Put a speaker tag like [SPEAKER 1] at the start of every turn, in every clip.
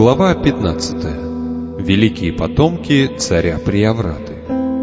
[SPEAKER 1] Глава 15. Великие потомки царя Приявраты.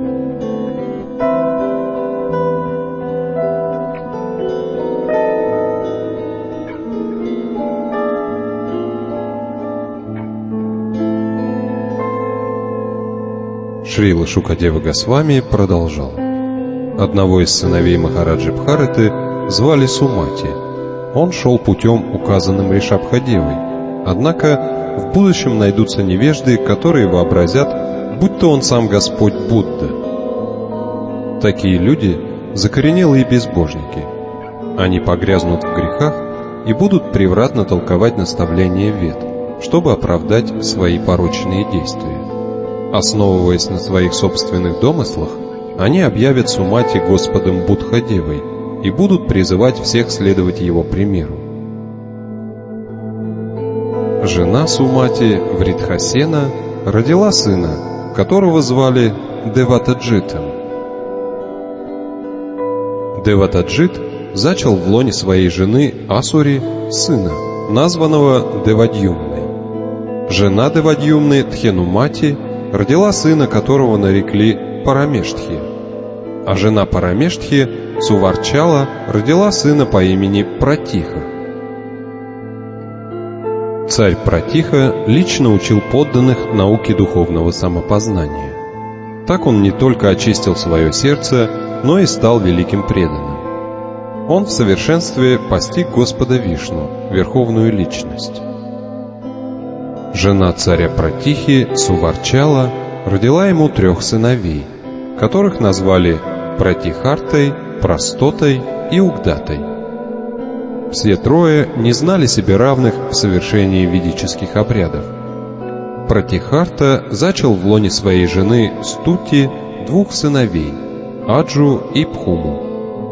[SPEAKER 1] Шрила Шукадева Госвами продолжал. Одного из сыновей Махараджи Бхараты звали Сумати. Он шел путем, указанным Ришабхадевой. Однако в будущем найдутся невежды, которые вообразят, будто он сам Господь Будда. Такие люди — закоренелые безбожники. Они погрязнут в грехах и будут превратно толковать наставления Вед, чтобы оправдать свои порочные действия. Основываясь на своих собственных домыслах, они объявят Сумати Господом Будхадевой и будут призывать всех следовать его примеру. Жена Сумати, Вритхасена, родила сына, которого звали Деватаджитом. Деватаджит зачал в лоне своей жены Асури сына, названного Девадьюмной. Жена Девадьюмны, Тхенумати, родила сына, которого нарекли Парамештхи. А жена Парамештхи, Суварчала, родила сына по имени Пратиха. Царь Пратиха лично учил подданных науке духовного самопознания. Так он не только очистил свое сердце, но и стал великим преданным. Он в совершенстве постиг Господа Вишну, верховную личность. Жена царя Пратихи, Суварчала, родила ему 3 сыновей, которых назвали Пратихартой, Простотой и Угдатой. Все 3 не знали себе равных в совершении ведических обрядов. Пратихарта зачал в лоне своей жены Стути 2 сыновей, Аджу и Пхуму.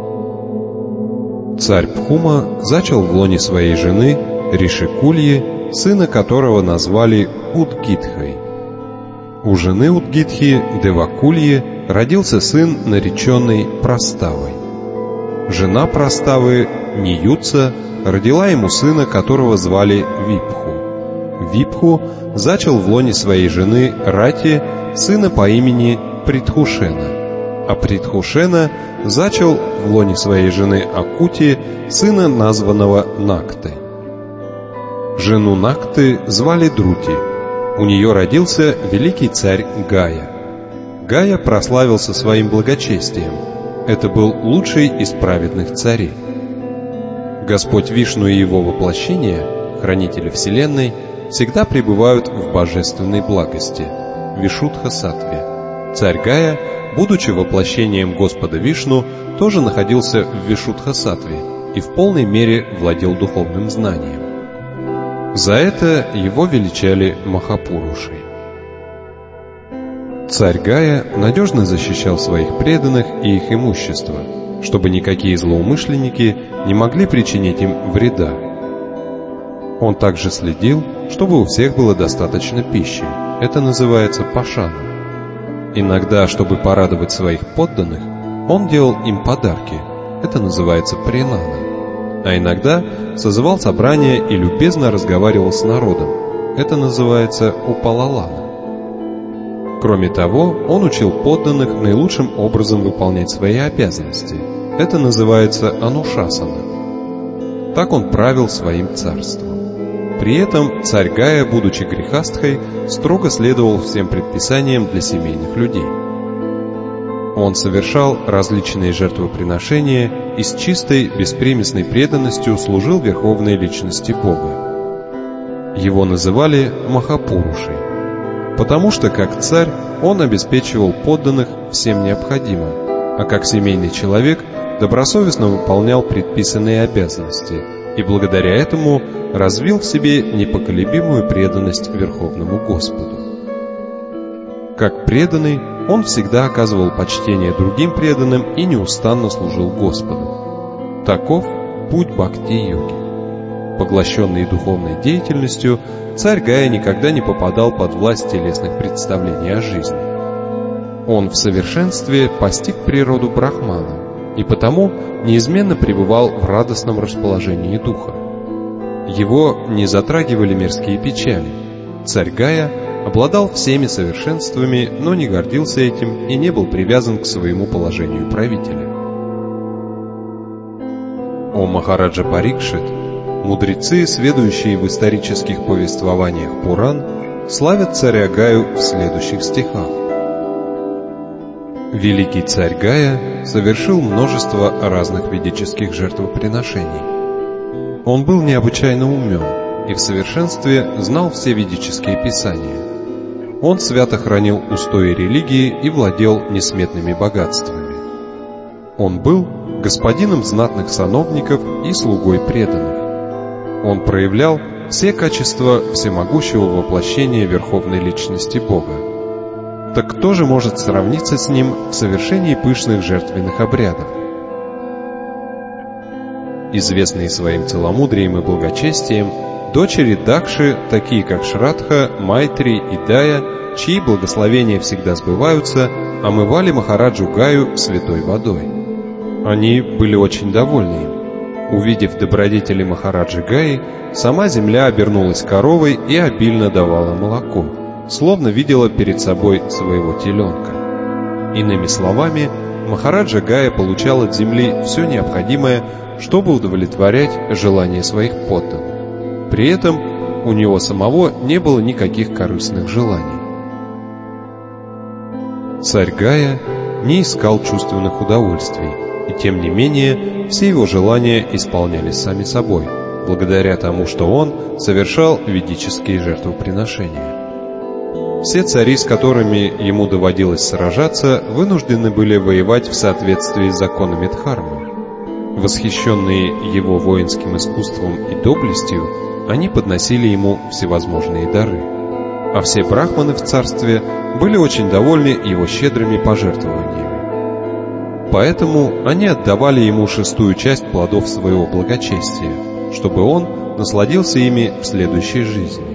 [SPEAKER 1] Царь Пхума зачал в лоне своей жены Ришикульи, сына которого назвали Удгитхой. У жены Удгитхи, Девакульи, родился сын, нареченный Проставой. Жена Проставы, Ниюца, родила ему сына, которого звали Випху. Випху зачал в лоне своей жены Рати сына по имени Притхушена, а Притхушена зачал в лоне своей жены Акути сына, названного Нактой. Жену Накты звали Друти. У нее родился великий царь Гая. Гая прославился своим благочестием. Это был лучший из праведных царей. Господь Вишну и его воплощение, хранители Вселенной, всегда пребывают в божественной благости, Вишудха-саттве. Царь Гая, будучи воплощением Господа Вишну, тоже находился в Вишудха-саттве и в полной мере владел духовным знанием. За это его величали Махапурушей. Царь Гая надежно защищал своих преданных и их имущество, чтобы никакие злоумышленники не могли причинить им вреда. Он также следил, чтобы у всех было достаточно пищи. Это называется пашаном. Иногда, чтобы порадовать своих подданных, он делал им подарки. Это называется принана. А иногда созывал собрание и любезно разговаривал с народом. Это называется упалалана. Кроме того, он учил подданных наилучшим образом выполнять свои обязанности. Это называется анушасана. Так он правил своим царством. При этом царь Гая, будучи грехастхой, строго следовал всем предписаниям для семейных людей. Он совершал различные жертвоприношения и с чистой, беспримесной преданностью служил верховной личности Бога. Его называли Махапурушей, потому что, как царь, он обеспечивал подданных всем необходимым, а как семейный человек добросовестно выполнял предписанные обязанности и благодаря этому развил в себе непоколебимую преданность Верховному Господу. Как преданный, он всегда оказывал почтение другим преданным и неустанно служил Господу. Таков путь бхакти-йоги. Поглощенный духовной деятельностью, царь Гая никогда не попадал под власть телесных представлений о жизни. Он в совершенстве постиг природу Брахмана и потому неизменно пребывал в радостном расположении духа. Его не затрагивали мирские печали, Царь Гая обладал всеми совершенствами, но не гордился этим и не был привязан к своему положению правителя. О Махараджа Парикшит, мудрецы, сведущие в исторических повествованиях Пуран, славят царя Гаю в следующих стихах. Великий царь Гая совершил множество разных ведических жертвоприношений. Он был необычайно умен и в совершенстве знал все ведические писания. Он свято хранил устои религии и владел несметными богатствами. Он был господином знатных сановников и слугой преданных. Он проявлял все качества всемогущего воплощения Верховной Личности Бога. Так кто же может сравниться с ним в совершении пышных жертвенных обрядов? Известные своим целомудрием и благочестием, дочери Дакши, такие как Шрадха, Майтри и Дая, чьи благословения всегда сбываются, омывали Махараджу Гаю святой водой. Они были очень довольны им. Увидев добродетели Махараджи Гаи, сама земля обернулась коровой и обильно давала молоко, словно видела перед собой своего теленка. Иными словами, Махараджа Гая получал от земли все необходимое, чтобы удовлетворять желания своих подданных. При этом у него самого не было никаких корыстных желаний. Царь Гая не искал чувственных удовольствий, и тем не менее все его желания исполнялись сами собой, благодаря тому, что он совершал ведические жертвоприношения. Все цари, с которыми ему доводилось сражаться, вынуждены были воевать в соответствии с законами Дхармы. Восхищенные его воинским искусством и доблестью, они подносили ему всевозможные дары. А все брахманы в царстве были очень довольны его щедрыми пожертвованиями. Поэтому они отдавали ему 6-ю часть плодов своего благочестия, чтобы он насладился ими в следующей жизни.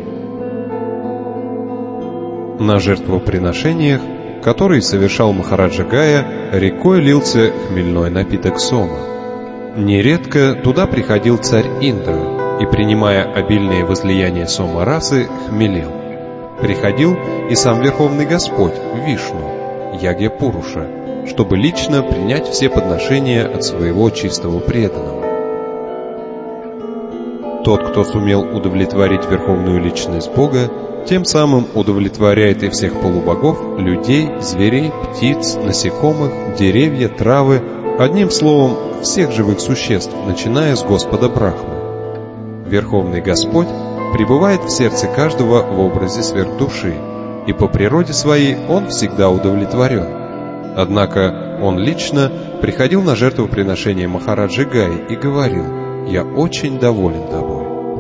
[SPEAKER 1] На жертвоприношениях, которые совершал Махараджа Гая, рекой лился хмельной напиток сома. Нередко туда приходил царь Индра и, принимая обильные возлияния сома расы, хмелел. Приходил и сам Верховный Господь, Вишну, Ягья Пуруша, чтобы лично принять все подношения от своего чистого преданного. Тот, кто сумел удовлетворить Верховную Личность Бога, тем самым удовлетворяет и всех полубогов, людей, зверей, птиц, насекомых, деревья, травы, одним словом, всех живых существ, начиная с Господа Брахмы. Верховный Господь пребывает в сердце каждого в образе сверхдуши, и по природе своей Он всегда удовлетворен. Однако Он лично приходил на жертвоприношение Махараджи Гаи и говорил: «Я очень доволен тобой».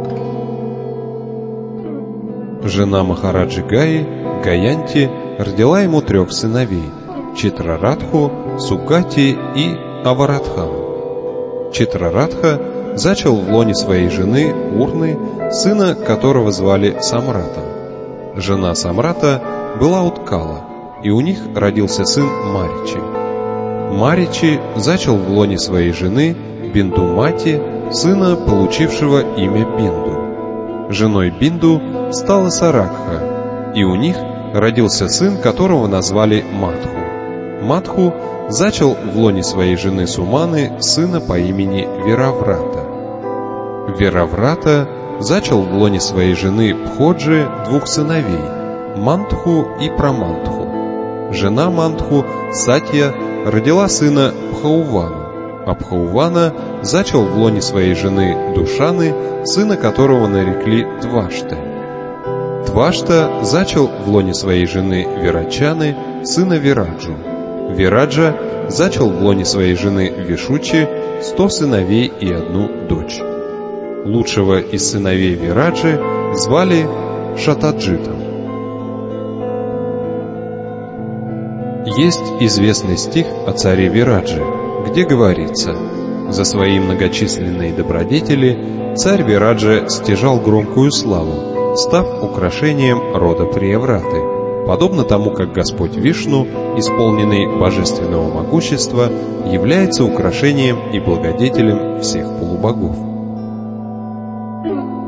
[SPEAKER 1] Жена Махараджи Гаи, Гаянти, родила ему 3 сыновей – Читрарадху, Сукати и Аварадхану. Читрарадха зачал в лоне своей жены Урны, сына которого звали Самратом. Жена Самрата была Уткала, и у них родился сын Маричи. Маричи зачал в лоне своей жены Биндумати, сына, получившего имя Бинду. Женой Бинду стала Саракха, и у них родился сын, которого назвали Мадху. Мадху зачал в лоне своей жены Суманы сына по имени Вираврата. Вираврата зачал в лоне своей жены Пходжи 2 сыновей – Мантху и Прамантху. Жена Мантху, Сатья, родила сына Пхаувану, а Пхаувана зачал в лоне своей жены Душаны, сына которого нарекли Тваштой. Твашта зачал в лоне своей жены Вирачаны, сына Вираджу. Вираджа зачал в лоне своей жены Вишучи 100 сыновей и 1 дочь. Лучшего из сыновей Вираджи звали Шатаджитом. Есть известный стих о царе Вираджи, где говорится: «За свои многочисленные добродетели царь Вираджа стяжал громкую славу, став украшением рода Приявраты, подобно тому, как Господь Вишну, исполненный божественного могущества, является украшением и благодетелем всех полубогов».